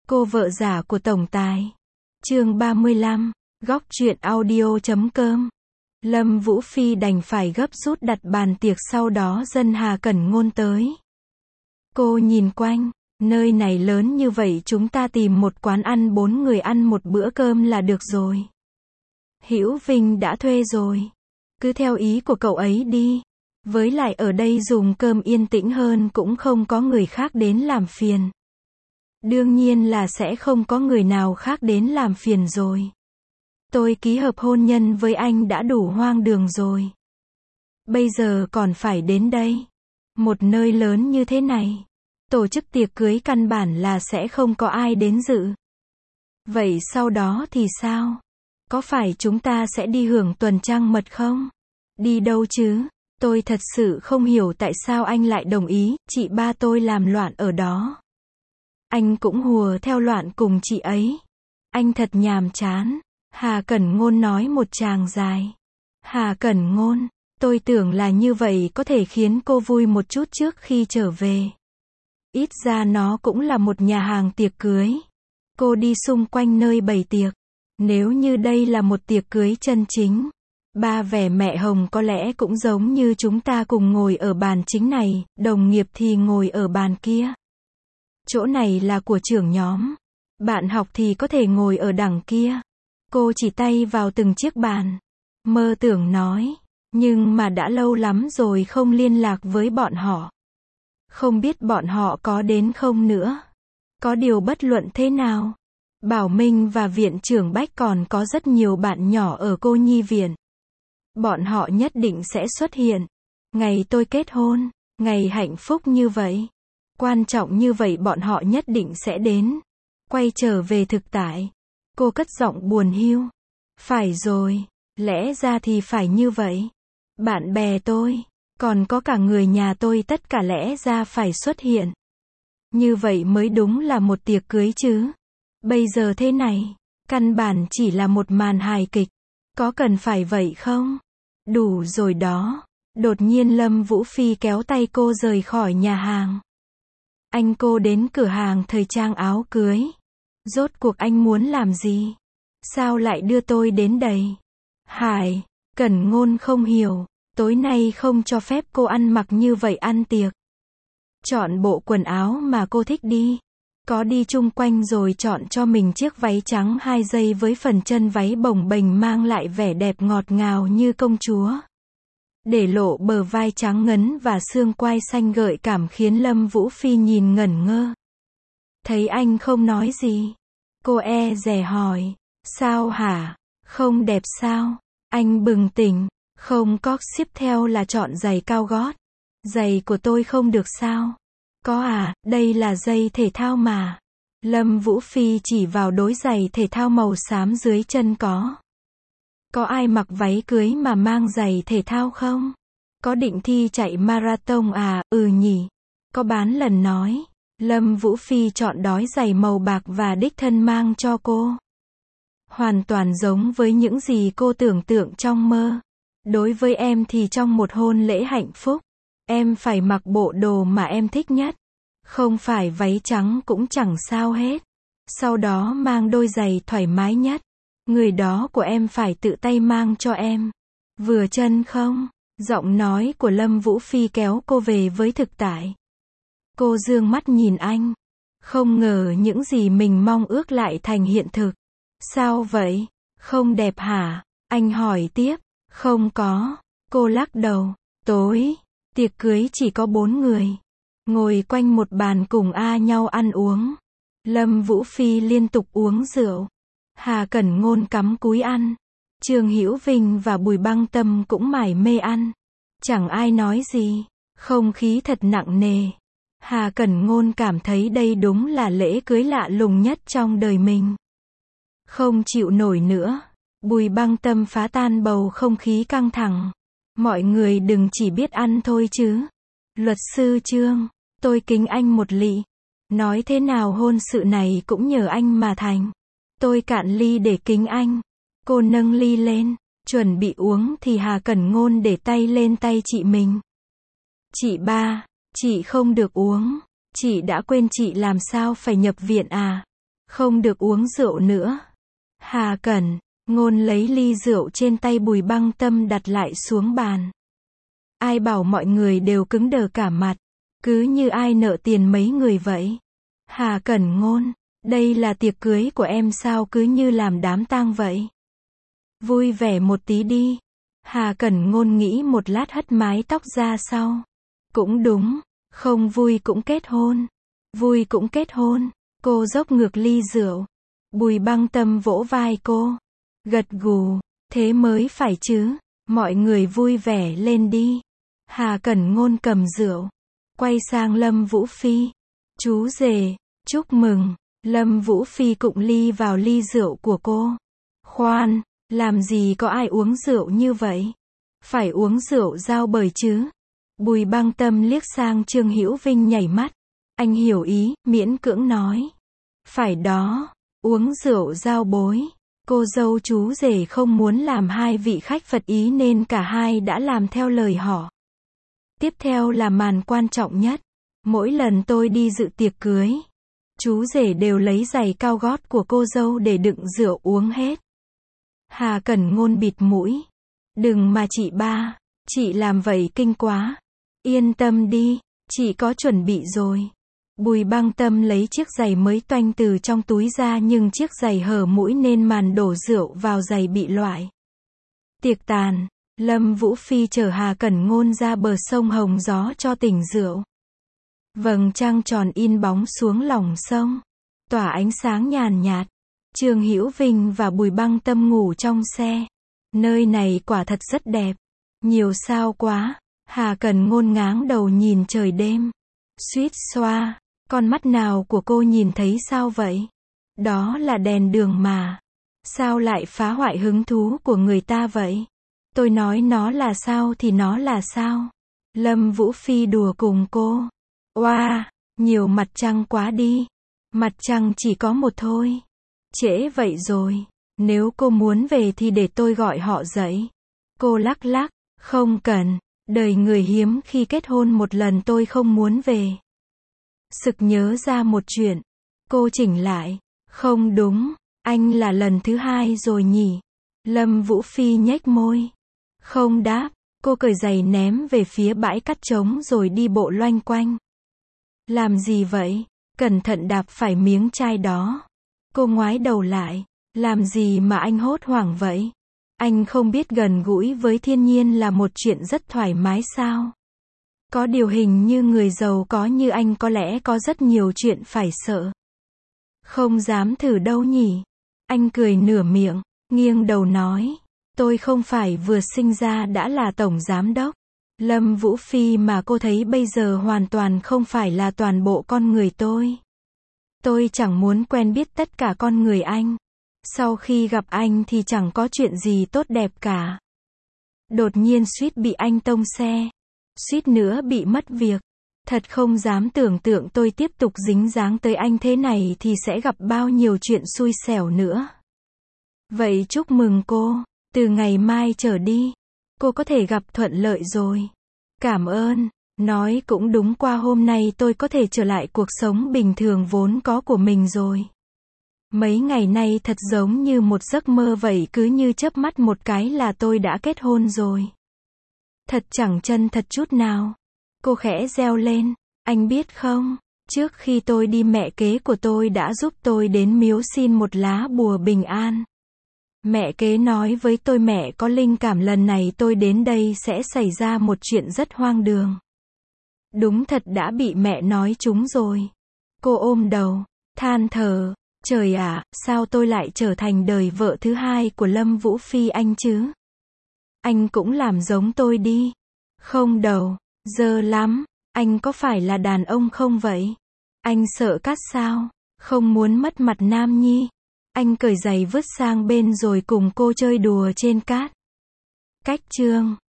Cô vợ giả của tổng tài. Chương 35, góc truyện audio.com. Lâm Vũ Phi đành phải gấp rút đặt bàn tiệc, sau đó dân Hà Cẩn Ngôn tới. Cô nhìn quanh, nơi này lớn như vậy, chúng ta tìm một quán ăn 4 người ăn một bữa cơm là được rồi. Hữu Vinh đã thuê rồi. Cứ theo ý của cậu ấy đi. Với lại ở đây dùng cơm yên tĩnh hơn, cũng không có người khác đến làm phiền. Đương nhiên là sẽ không có người nào khác đến làm phiền rồi. Tôi ký hợp hôn nhân với anh đã đủ hoang đường rồi. Bây giờ còn phải đến đây. Một nơi lớn như thế này. Tổ chức tiệc cưới căn bản là sẽ không có ai đến dự. Vậy sau đó thì sao? Có phải chúng ta sẽ đi hưởng tuần trăng mật không? Đi đâu chứ? Tôi thật sự không hiểu tại sao anh lại đồng ý, chị ba tôi làm loạn ở đó. Anh cũng hùa theo loạn cùng chị ấy. Anh thật nhàm chán. Hà Cẩn Ngôn nói một tràng dài. Hà Cẩn Ngôn, tôi tưởng là như vậy có thể khiến cô vui một chút trước khi trở về. Ít ra nó cũng là một nhà hàng tiệc cưới. Cô đi xung quanh nơi bày tiệc. Nếu như đây là một tiệc cưới chân chính, ba vẻ mẹ Hồng có lẽ cũng giống như chúng ta cùng ngồi ở bàn chính này, đồng nghiệp thì ngồi ở bàn kia. Chỗ này là của trưởng nhóm. Bạn học thì có thể ngồi ở đằng kia. Cô chỉ tay vào từng chiếc bàn. Mơ tưởng nói. Nhưng mà đã lâu lắm rồi không liên lạc với bọn họ. Không biết bọn họ có đến không nữa. Có điều bất luận thế nào, Bảo Minh và viện trưởng Bách còn có rất nhiều bạn nhỏ ở cô nhi viện. Bọn họ nhất định sẽ xuất hiện. Ngày tôi kết hôn, ngày hạnh phúc như vậy, quan trọng như vậy, bọn họ nhất định sẽ đến. Quay trở về thực tại. Cô cất giọng buồn hiu. Phải rồi, lẽ ra thì phải như vậy. Bạn bè tôi, còn có cả người nhà tôi, tất cả lẽ ra phải xuất hiện. Như vậy mới đúng là một tiệc cưới chứ. Bây giờ thế này, căn bản chỉ là một màn hài kịch. Có cần phải vậy không? Đủ rồi đó. Đột nhiên Lâm Vũ Phi kéo tay cô rời khỏi nhà hàng. Anh, cô đến cửa hàng thời trang áo cưới. Rốt cuộc anh muốn làm gì? Sao lại đưa tôi đến đây? Hải Cẩn Ngôn không hiểu. Tối nay không cho phép cô ăn mặc như vậy ăn tiệc. Chọn bộ quần áo mà cô thích đi. Có đi chung quanh rồi chọn cho mình chiếc váy trắng 2 dây với phần chân váy bồng bềnh mang lại vẻ đẹp ngọt ngào như công chúa. Để lộ bờ vai trắng ngấn và xương quai xanh gợi cảm khiến Lâm Vũ Phi nhìn ngẩn ngơ. Thấy anh không nói gì, cô e dè hỏi. Sao hả? Không đẹp sao? Anh bừng tỉnh. Không có, tiếp theo là chọn giày cao gót. Giày của tôi không được sao? Có à, đây là giày thể thao mà. Lâm Vũ Phi chỉ vào đôi giày thể thao màu xám dưới chân có. Có ai mặc váy cưới mà mang giày thể thao không? Có định thi chạy marathon à? Ừ nhỉ. Có bán lần nói. Lâm Vũ Phi chọn đói giày màu bạc và đích thân mang cho cô. Hoàn toàn giống với những gì cô tưởng tượng trong mơ. Đối với em thì trong một hôn lễ hạnh phúc, em phải mặc bộ đồ mà em thích nhất. Không phải váy trắng cũng chẳng sao hết. Sau đó mang đôi giày thoải mái nhất. Người đó của em phải tự tay mang cho em. Vừa chân không? Giọng nói của Lâm Vũ Phi kéo cô về với thực tại. Cô dương mắt nhìn anh. Không ngờ những gì mình mong ước lại thành hiện thực. Sao vậy? Không đẹp hả? Anh hỏi tiếp. Không có. Cô lắc đầu. Tối, tiệc cưới chỉ có 4 người. Ngồi quanh một bàn cùng nhau ăn uống. Lâm Vũ Phi liên tục uống rượu. Hà Cẩn Ngôn cắm cúi ăn. Trương Hữu Vinh và Bùi Băng Tâm cũng mải mê ăn. Chẳng ai nói gì. Không khí thật nặng nề. Hà Cẩn Ngôn cảm thấy đây đúng là lễ cưới lạ lùng nhất trong đời mình. Không chịu nổi nữa. Bùi Băng Tâm phá tan bầu không khí căng thẳng. Mọi người đừng chỉ biết ăn thôi chứ. Luật sư Trương, tôi kính anh một lị. Nói thế nào hôn sự này cũng nhờ anh mà thành. Tôi cạn ly để kính anh. Cô nâng ly lên, chuẩn bị uống thì Hà Cẩn Ngôn để tay lên tay chị mình. Chị ba, chị không được uống. Chị đã quên chị làm sao phải nhập viện à? Không được uống rượu nữa. Hà Cẩn, Ngôn lấy ly rượu trên tay Bùi Băng Tâm đặt lại xuống bàn. Ai bảo mọi người đều cứng đờ cả mặt. Cứ như ai nợ tiền mấy người vậy. Hà Cẩn Ngôn, đây là tiệc cưới của em sao cứ như làm đám tang vậy. Vui vẻ một tí đi. Hà Cẩn Ngôn nghĩ một lát hất mái tóc ra sau. Cũng đúng, không vui cũng kết hôn. Vui cũng kết hôn. Cô dốc ngược ly rượu. Bùi Băng Tâm vỗ vai cô. Gật gù, thế mới phải chứ. Mọi người vui vẻ lên đi. Hà Cẩn Ngôn cầm rượu. Quay sang Lâm Vũ Phi. Chú rể, chúc mừng. Lâm Vũ Phi cụng ly vào ly rượu của cô. Khoan, làm gì có ai uống rượu như vậy? Phải uống rượu dao bời chứ. Bùi Băng Tâm liếc sang Trương Hữu Vinh nhảy mắt. Anh hiểu ý, miễn cưỡng nói. Phải đó, uống rượu dao bối. Cô dâu chú rể không muốn làm hai vị khách phật ý nên cả hai đã làm theo lời họ. Tiếp theo là màn quan trọng nhất. Mỗi lần tôi đi dự tiệc cưới, chú rể đều lấy giày cao gót của cô dâu để đựng rượu uống hết. Hà Cẩn Ngôn bịt mũi. Đừng mà chị ba, chị làm vậy kinh quá. Yên tâm đi, chị có chuẩn bị rồi. Bùi Băng Tâm lấy chiếc giày mới toanh từ trong túi ra nhưng chiếc giày hở mũi nên màn đổ rượu vào giày bị loại. Tiệc tàn, Lâm Vũ Phi chở Hà Cẩn Ngôn ra bờ sông Hồng Gió cho tỉnh rượu. Vầng trăng tròn in bóng xuống lòng sông, tỏa ánh sáng nhàn nhạt. Trương Hữu Vinh và Bùi Băng Tâm ngủ trong xe. Nơi này quả thật rất đẹp. Nhiều sao quá. Hà Cẩn Ngôn ngáng đầu nhìn trời đêm. Suýt xoa. Con mắt nào của cô nhìn thấy sao vậy? Đó là đèn đường mà. Sao lại phá hoại hứng thú của người ta vậy? Tôi nói nó là sao thì nó là sao? Lâm Vũ Phi đùa cùng cô. Oa, nhiều mặt trăng quá đi. Mặt trăng chỉ có một thôi. Trễ vậy rồi. Nếu cô muốn về thì để tôi gọi họ dậy. Cô lắc lắc. Không cần. Đời người hiếm khi kết hôn một lần tôi không muốn về. Sực nhớ ra một chuyện. Cô chỉnh lại. Không đúng. Anh là lần thứ hai rồi nhỉ? Lâm Vũ Phi nhếch môi. Không đáp. Cô cởi giày ném về phía bãi cát trống rồi đi bộ loanh quanh. Làm gì vậy? Cẩn thận đạp phải miếng chai đó. Cô ngoái đầu lại. Làm gì mà anh hốt hoảng vậy? Anh không biết gần gũi với thiên nhiên là một chuyện rất thoải mái sao? Có điều hình như người giàu có như anh có lẽ có rất nhiều chuyện phải sợ. Không dám thử đâu nhỉ? Anh cười nửa miệng, nghiêng đầu nói. Tôi không phải vừa sinh ra đã là tổng giám đốc. Lâm Vũ Phi mà cô thấy bây giờ hoàn toàn không phải là toàn bộ con người tôi. Tôi chẳng muốn quen biết tất cả con người anh. Sau khi gặp anh thì chẳng có chuyện gì tốt đẹp cả. Đột nhiên suýt bị anh tông xe. Suýt nữa bị mất việc. Thật không dám tưởng tượng tôi tiếp tục dính dáng tới anh thế này thì sẽ gặp bao nhiêu chuyện xui xẻo nữa. Vậy chúc mừng cô. Từ ngày mai trở đi, cô có thể gặp thuận lợi rồi. Cảm ơn. Nói cũng đúng, qua hôm nay tôi có thể trở lại cuộc sống bình thường vốn có của mình rồi. Mấy ngày nay thật giống như một giấc mơ vậy, cứ như chớp mắt một cái là tôi đã kết hôn rồi. Thật chẳng chân thật chút nào. Cô khẽ reo lên. Anh biết không, trước khi tôi đi mẹ kế của tôi đã giúp tôi đến miếu xin một lá bùa bình an. Mẹ kế nói với tôi mẹ có linh cảm lần này tôi đến đây sẽ xảy ra một chuyện rất hoang đường. Đúng thật đã bị mẹ nói trúng rồi. Cô ôm đầu, than thở. Trời ạ, sao tôi lại trở thành đời vợ thứ hai của Lâm Vũ Phi anh chứ? Anh cũng làm giống tôi đi. Không đầu, dơ lắm. Anh có phải là đàn ông không vậy? Anh sợ cát sao? Không muốn mất mặt nam nhi. Anh cởi giày vứt sang bên rồi cùng cô chơi đùa trên cát. Cách chương